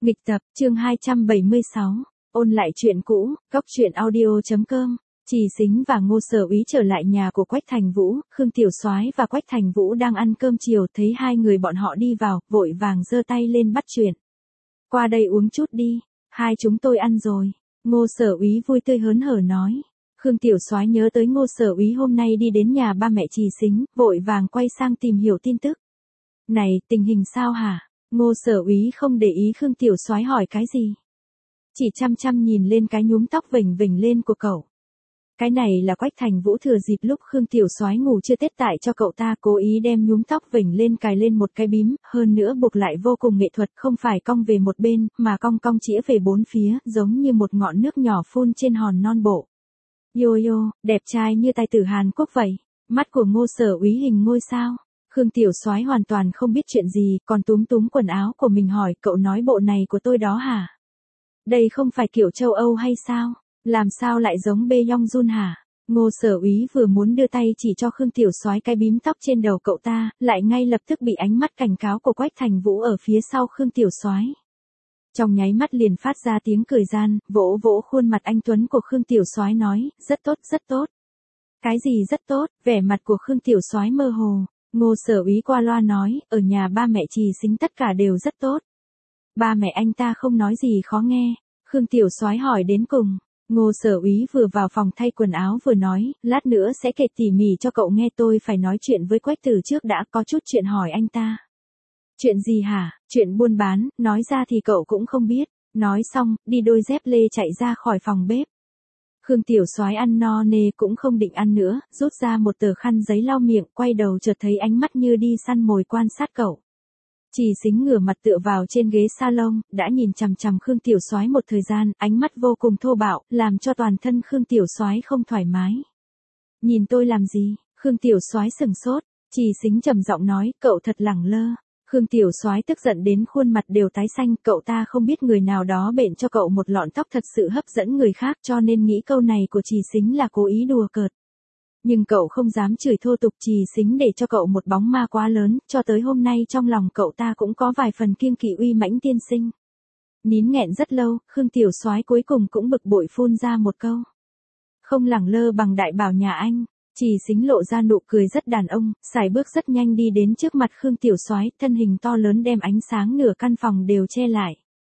Nghịch tập, chương 276, ôn lại chuyện cũ, góc truyện audio.com. Trì Sính và Ngô Sở Úy trở lại nhà của Quách Thành Vũ, Khương Tiểu Soái và Quách Thành Vũ đang ăn cơm chiều, thấy hai người bọn họ đi vào, vội vàng giơ tay lên bắt chuyện. Qua đây uống chút đi, hai chúng tôi ăn rồi. Ngô Sở Úy vui tươi hớn hở nói. Khương Tiểu Soái nhớ tới Ngô Sở Úy hôm nay đi đến nhà ba mẹ Trì Sính, vội vàng quay sang tìm hiểu tin tức. Này, tình hình sao hả? Ngô Sở Úy không để ý Khương Tiểu Soái hỏi cái gì. Chỉ chăm chăm nhìn lên cái nhúm tóc vểnh vểnh lên của cậu. Cái này là Quách Thành Vũ thừa dịp lúc Khương Tiểu Soái ngủ chưa tết tại cho cậu ta, cố ý đem nhúm tóc vểnh lên cài lên một cái bím, hơn nữa buộc lại vô cùng nghệ thuật, không phải cong về một bên, mà cong cong chĩa về bốn phía, giống như một ngọn nước nhỏ phun trên hòn non bộ. Yo yo, đẹp trai như tài tử Hàn Quốc vậy. Mắt của Ngô Sở Úy hình ngôi sao. Khương Tiểu Soái hoàn toàn không biết chuyện gì, còn túm túm quần áo của mình hỏi, cậu nói bộ này của tôi đó hả? Đây không phải kiểu châu Âu hay sao? Làm sao lại giống Beyonce hả? Ngô Sở Úy vừa muốn đưa tay chỉ cho Khương Tiểu Soái cái bím tóc trên đầu cậu ta, lại ngay lập tức bị ánh mắt cảnh cáo của Quách Thành Vũ ở phía sau Khương Tiểu Soái. Trong nháy mắt liền phát ra tiếng cười gian, vỗ vỗ khuôn mặt anh tuấn của Khương Tiểu Soái nói, rất tốt, rất tốt. Cái gì rất tốt? Vẻ mặt của Khương Tiểu Soái mơ hồ. Ngô Sở Úy qua loa nói, ở nhà ba mẹ Trì Sính tất cả đều rất tốt. Ba mẹ anh ta không nói gì khó nghe. Khương Tiểu Soái hỏi đến cùng. Ngô Sở Úy vừa vào phòng thay quần áo vừa nói, lát nữa sẽ kể tỉ mỉ cho cậu nghe, tôi phải nói chuyện với Quách từ trước đã, có chút chuyện hỏi anh ta. Chuyện gì hả? Chuyện buôn bán, nói ra thì cậu cũng không biết. Nói xong, đi đôi dép lê chạy ra khỏi phòng bếp. Khương Tiểu Soái ăn no nê cũng không định ăn nữa, rút ra một tờ khăn giấy lau miệng, quay đầu chợt thấy ánh mắt như đi săn mồi quan sát cậu. Trì Sính ngửa mặt tựa vào trên ghế salon, đã nhìn chằm chằm Khương Tiểu Soái một thời gian, ánh mắt vô cùng thô bạo, làm cho toàn thân Khương Tiểu Soái không thoải mái. Nhìn tôi làm gì? Khương Tiểu Soái sừng sốt. Trì Sính trầm giọng nói, cậu thật lẳng lơ. Khương Tiểu Soái tức giận đến khuôn mặt đều tái xanh, cậu ta không biết người nào đó bện cho cậu một lọn tóc thật sự hấp dẫn người khác, cho nên nghĩ câu này của Trì Sính là cố ý đùa cợt. Nhưng cậu không dám chửi thô tục Trì Sính để cho cậu một bóng ma quá lớn, cho tới hôm nay trong lòng cậu ta cũng có vài phần kiêng kỵ uy mãnh tiên sinh. Nín nghẹn rất lâu, Khương Tiểu Soái cuối cùng cũng bực bội phun ra một câu. Không lẳng lơ bằng đại bảo nhà anh. Trì Sính lộ ra nụ cười rất đàn ông, sải bước rất nhanh đi đến trước mặt Khương Tiểu Soái, thân hình to lớn đem ánh sáng nửa căn phòng đều che lại.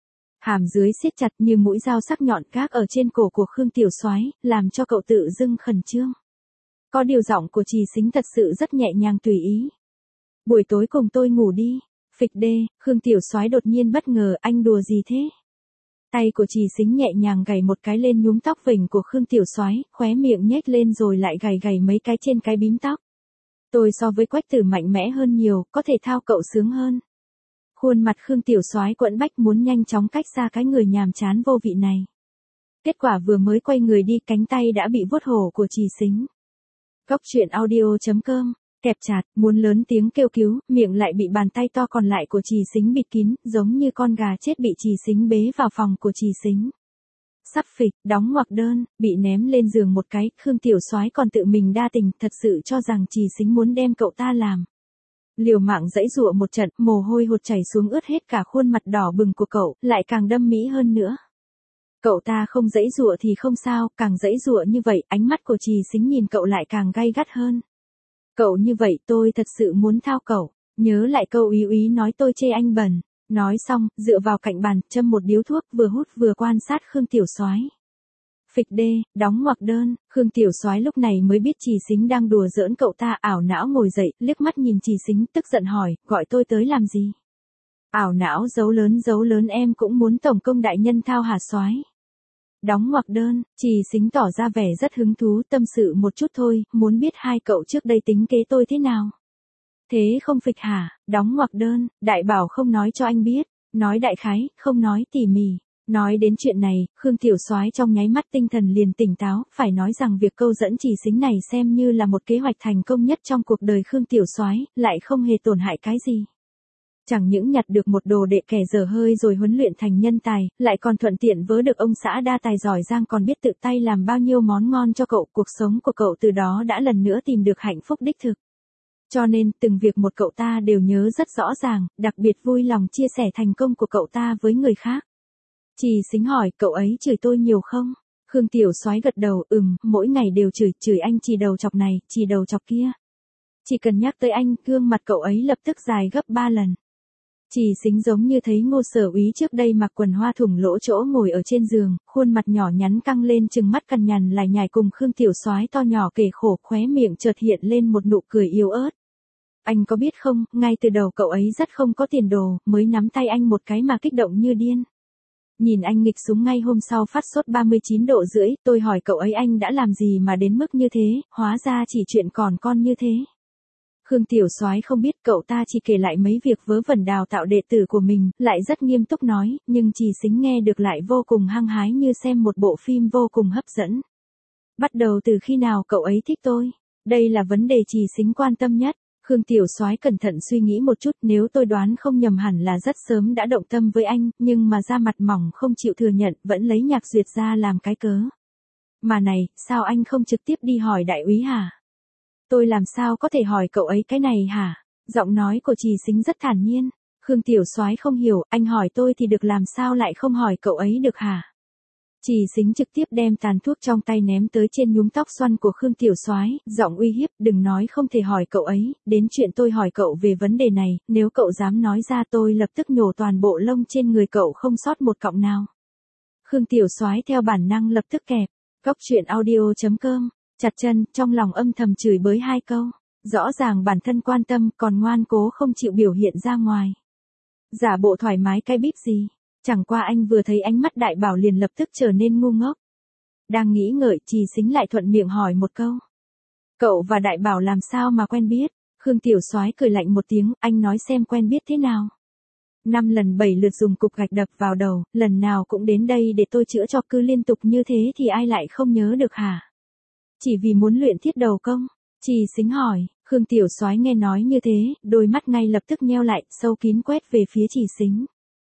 Hàm dưới siết chặt như mũi dao sắc nhọn gác ở trên cổ của Khương Tiểu Soái, làm cho cậu tự dưng khẩn trương. Có điều giọng của Trì Sính thật sự rất nhẹ nhàng tùy ý. Buổi tối cùng tôi ngủ đi. Phịch đê, Khương Tiểu Soái đột nhiên bất ngờ, anh đùa gì thế? Tay của Trì Sính nhẹ nhàng gảy một cái lên nhúm tóc vểnh của Khương Tiểu Soái, khóe miệng nhếch lên rồi lại gảy mấy cái trên cái bím tóc. Tôi so với Quách Tử mạnh mẽ hơn nhiều, có thể thao cậu sướng hơn. Khuôn mặt Khương Tiểu Soái quẫn bách muốn nhanh chóng cách xa cái người nhàm chán vô vị này. Kết quả vừa mới quay người đi, cánh tay đã bị vuốt hổ của Trì Sính. Góc truyện audio.com. Kẹp chặt, muốn lớn tiếng kêu cứu, miệng lại bị bàn tay to còn lại của Trì Sính bịt kín, giống như con gà chết bị Trì Sính bế vào phòng của Trì Sính. Sắp phịch, đóng ngoặc đơn, bị ném lên giường một cái, Khương Tiểu Soái còn tự mình đa tình, thật sự cho rằng Trì Sính muốn đem cậu ta làm. Liều mạng giãy giụa một trận, mồ hôi hột chảy xuống ướt hết cả khuôn mặt đỏ bừng của cậu, lại càng đâm mỹ hơn nữa. Cậu ta không giãy giụa thì không sao, càng giãy giụa như vậy, ánh mắt của Trì Sính nhìn cậu lại càng gay gắt hơn. Cậu như vậy tôi thật sự muốn thao cậu, nhớ lại câu úy úy nói tôi chê anh bẩn. Nói xong, dựa vào cạnh bàn, châm một điếu thuốc, vừa hút vừa quan sát Khương Tiểu Soái. Phịch đê, đóng ngoặc đơn, Khương Tiểu Soái lúc này mới biết Trì Sính đang đùa giỡn cậu ta, ảo não ngồi dậy, liếc mắt nhìn Trì Sính, tức giận hỏi, gọi tôi tới làm gì? Ảo não dấu lớn em cũng muốn tổng công đại nhân thao hả Soái? Đóng ngoặc đơn, Trì Sính tỏ ra vẻ rất hứng thú, tâm sự một chút thôi, muốn biết hai cậu trước đây tính kế tôi thế nào. Thế không phịch hả? Đóng ngoặc đơn, đại bảo không nói cho anh biết, nói đại khái, không nói tỉ mỉ. Nói đến chuyện này, Khương Tiểu Soái trong nháy mắt tinh thần liền tỉnh táo, phải nói rằng việc câu dẫn Trì Sính này xem như là một kế hoạch thành công nhất trong cuộc đời Khương Tiểu Soái, lại không hề tổn hại cái gì. Chẳng những nhặt được một đồ đệ kẻ dở hơi rồi huấn luyện thành nhân tài, lại còn thuận tiện vớ được ông xã đa tài giỏi giang, còn biết tự tay làm bao nhiêu món ngon cho cậu, cuộc sống của cậu từ đó đã lần nữa tìm được hạnh phúc đích thực. Cho nên, từng việc một cậu ta đều nhớ rất rõ ràng, đặc biệt vui lòng chia sẻ thành công của cậu ta với người khác. Trì Xính hỏi, cậu ấy chửi tôi nhiều không? Khương Tiểu Soái gật đầu, mỗi ngày đều chửi anh Trì đầu chọc này, Trì đầu chọc kia. Chỉ cần nhắc tới anh, gương mặt cậu ấy lập tức dài gấp 3 lần. Trì Xính giống như thấy Ngô Sở Úy trước đây mặc quần hoa thủng lỗ chỗ ngồi ở trên giường, khuôn mặt nhỏ nhắn căng lên trừng mắt cằn nhằn lại nhải cùng Khương Tiểu Soái to nhỏ kể khổ, khóe miệng chợt hiện lên một nụ cười yếu ớt. Anh có biết không, ngay từ đầu cậu ấy rất không có tiền đồ, mới nắm tay anh một cái mà kích động như điên. Nhìn anh nghịch súng ngay hôm sau phát sốt 39 độ rưỡi, tôi hỏi cậu ấy anh đã làm gì mà đến mức như thế, hóa ra chỉ chuyện còn con như thế. Khương Tiểu Soái không biết, cậu ta chỉ kể lại mấy việc vớ vẩn đào tạo đệ tử của mình, lại rất nghiêm túc nói, nhưng Trì Xính nghe được lại vô cùng hăng hái như xem một bộ phim vô cùng hấp dẫn. Bắt đầu từ khi nào cậu ấy thích tôi? Đây là vấn đề Trì Xính quan tâm nhất. Khương Tiểu Soái cẩn thận suy nghĩ một chút, nếu tôi đoán không nhầm hẳn là rất sớm đã động tâm với anh, nhưng mà da mặt mỏng không chịu thừa nhận, vẫn lấy Nhạc Duyệt ra làm cái cớ. Mà này, sao anh không trực tiếp đi hỏi đại úy hả? Tôi làm sao có thể hỏi cậu ấy cái này hả? Giọng nói của Trì Xính rất thản nhiên. Khương Tiểu Soái không hiểu, anh hỏi tôi thì được, làm sao lại không hỏi cậu ấy được hả? Trì Xính trực tiếp đem tàn thuốc trong tay ném tới trên nhúm tóc xoăn của Khương Tiểu Soái, giọng uy hiếp, đừng nói không thể hỏi cậu ấy, đến chuyện tôi hỏi cậu về vấn đề này, nếu cậu dám nói ra tôi lập tức nhổ toàn bộ lông trên người cậu không sót một cọng nào. Khương Tiểu Soái theo bản năng lập tức kẹp, Cóc Truyện Audio.com, chặt chân, trong lòng âm thầm chửi bới 2 câu, rõ ràng bản thân quan tâm còn ngoan cố không chịu biểu hiện ra ngoài. Giả bộ thoải mái cái bíp gì. Chẳng qua anh vừa thấy ánh mắt Đại Bảo liền lập tức trở nên ngu ngốc. Đang nghĩ ngợi, Trì Xính lại thuận miệng hỏi một câu. Cậu và Đại Bảo làm sao mà quen biết? Khương Tiểu Soái cười lạnh một tiếng, anh nói xem quen biết thế nào. 5 lần 7 lượt dùng cục gạch đập vào đầu, lần nào cũng đến đây để tôi chữa cho, cứ liên tục như thế thì ai lại không nhớ được hả? Chỉ vì muốn luyện thiết đầu công? Trì Xính hỏi. Khương Tiểu Soái nghe nói như thế, đôi mắt ngay lập tức nheo lại, sâu kín quét về phía Trì Xính.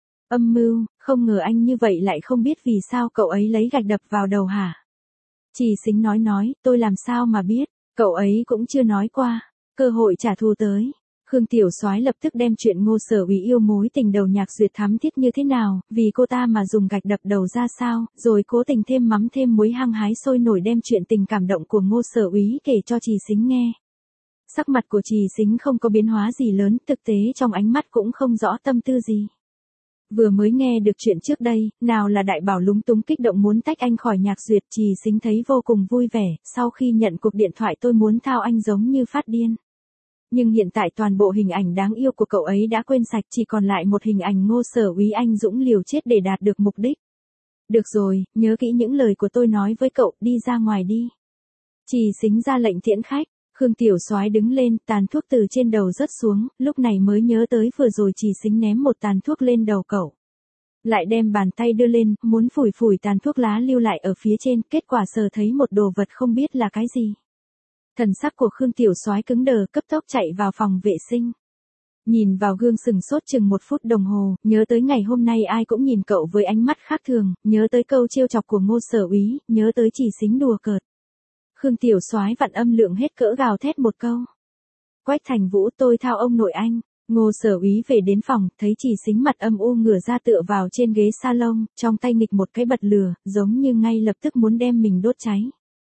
Âm mưu, không ngờ anh như vậy lại không biết vì sao cậu ấy lấy gạch đập vào đầu hả? Trì Xính nói, tôi làm sao mà biết, cậu ấy cũng chưa nói qua, cơ hội trả thù tới. Khương Tiểu Soái lập tức đem chuyện Ngô Sở Úy yêu mối tình đầu Nhạc Duyệt thắm thiết như thế nào, vì cô ta mà dùng gạch đập đầu ra sao, rồi cố tình thêm mắm thêm muối hăng hái sôi nổi đem chuyện tình cảm động của Ngô Sở Úy kể cho Trì Xính nghe. Sắc mặt của Trì Xính không có biến hóa gì lớn, thực tế trong ánh mắt cũng không rõ tâm tư gì. Vừa mới nghe được chuyện trước đây, nào là Đại Bảo lúng túng kích động muốn tách anh khỏi Nhạc Duyệt, Trì Xính thấy vô cùng vui vẻ, sau khi nhận cuộc điện thoại tôi muốn thao anh giống như phát điên. Nhưng hiện tại toàn bộ hình ảnh đáng yêu của cậu ấy đã quên sạch, chỉ còn lại một hình ảnh Ngô Sở Úy anh dũng liều chết để đạt được mục đích. Được rồi, nhớ kỹ những lời của tôi nói với cậu, đi ra ngoài đi. Trì Xính ra lệnh tiễn khách. Khương Tiểu Soái đứng lên, tàn thuốc từ trên đầu rớt xuống, lúc này mới nhớ tới vừa rồi Trì Xính ném một tàn thuốc lên đầu cậu. Lại đem bàn tay đưa lên, muốn phủi tàn thuốc lá lưu lại ở phía trên, kết quả sờ thấy một đồ vật không biết là cái gì. Thần sắc của Khương Tiểu Soái cứng đờ, cấp tốc chạy vào phòng vệ sinh. Nhìn vào gương sừng sốt chừng 1 phút đồng hồ, nhớ tới ngày hôm nay ai cũng nhìn cậu với ánh mắt khác thường, nhớ tới câu trêu chọc của Ngô Sở Úy, nhớ tới Trì Xính đùa cợt. Khương Tiểu Soái vặn âm lượng hết cỡ gào thét một câu. Quách Thành Vũ, tôi thao ông nội anh. Ngô Sở Úy về đến phòng, thấy Trì Xính mặt âm u ngửa ra tựa vào trên ghế salon, trong tay nghịch một cái bật lửa, giống như ngay lập tức muốn đem mình đốt cháy.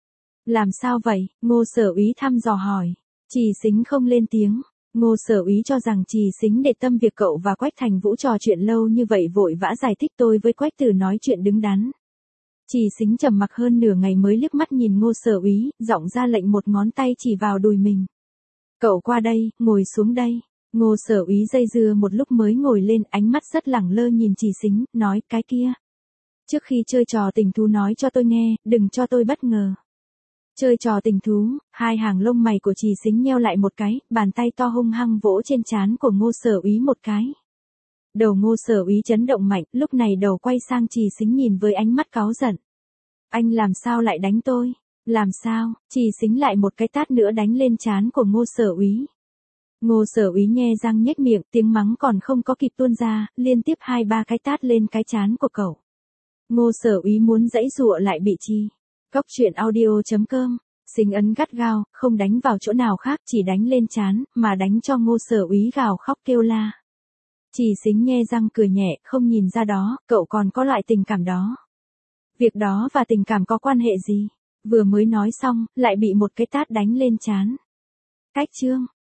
Làm sao vậy? Ngô Sở Úy thăm dò hỏi. Trì Xính không lên tiếng. Ngô Sở Úy cho rằng Trì Xính để tâm việc cậu và Quách Thành Vũ trò chuyện lâu như vậy vội vã giải thích tôi với Quách Tử nói chuyện đứng đắn. Trì Xính trầm mặc hơn nửa ngày mới liếc mắt nhìn Ngô Sở Úy, giọng ra lệnh một ngón tay chỉ vào đùi mình. Cậu qua đây, ngồi xuống đây. Ngô Sở Úy dây dưa một lúc mới ngồi lên, ánh mắt rất lẳng lơ nhìn Trì Xính, nói cái kia. Trước khi chơi trò tình thú nói cho tôi nghe, đừng cho tôi bất ngờ. Chơi trò tình thú, 2 hàng lông mày của Trì Xính nheo lại một cái, bàn tay to hung hăng vỗ trên trán của Ngô Sở Úy một cái. Đầu Ngô Sở Úy chấn động mạnh, lúc này đầu quay sang Trì Xính nhìn với ánh mắt cáu giận. Anh làm sao lại đánh tôi? Làm sao? Trì Xính lại một cái tát nữa đánh lên trán của Ngô Sở Úy. Ngô Sở Úy nhe răng nhếch miệng, tiếng mắng còn không có kịp tuôn ra, liên tiếp 2-3 cái tát lên cái trán của cậu. Ngô Sở Úy muốn giãy giụa lại bị Trì. Cóc Truyện Audio.com Xính ấn gắt gao, không đánh vào chỗ nào khác, chỉ đánh lên trán, mà đánh cho Ngô Sở Úy gào khóc kêu la. Chỉ Xính nhe răng cười nhẹ, không nhìn ra đó, cậu còn có loại tình cảm đó. Việc đó và tình cảm có quan hệ gì? Vừa mới nói xong, lại bị một cái tát đánh lên trán. Cách chương.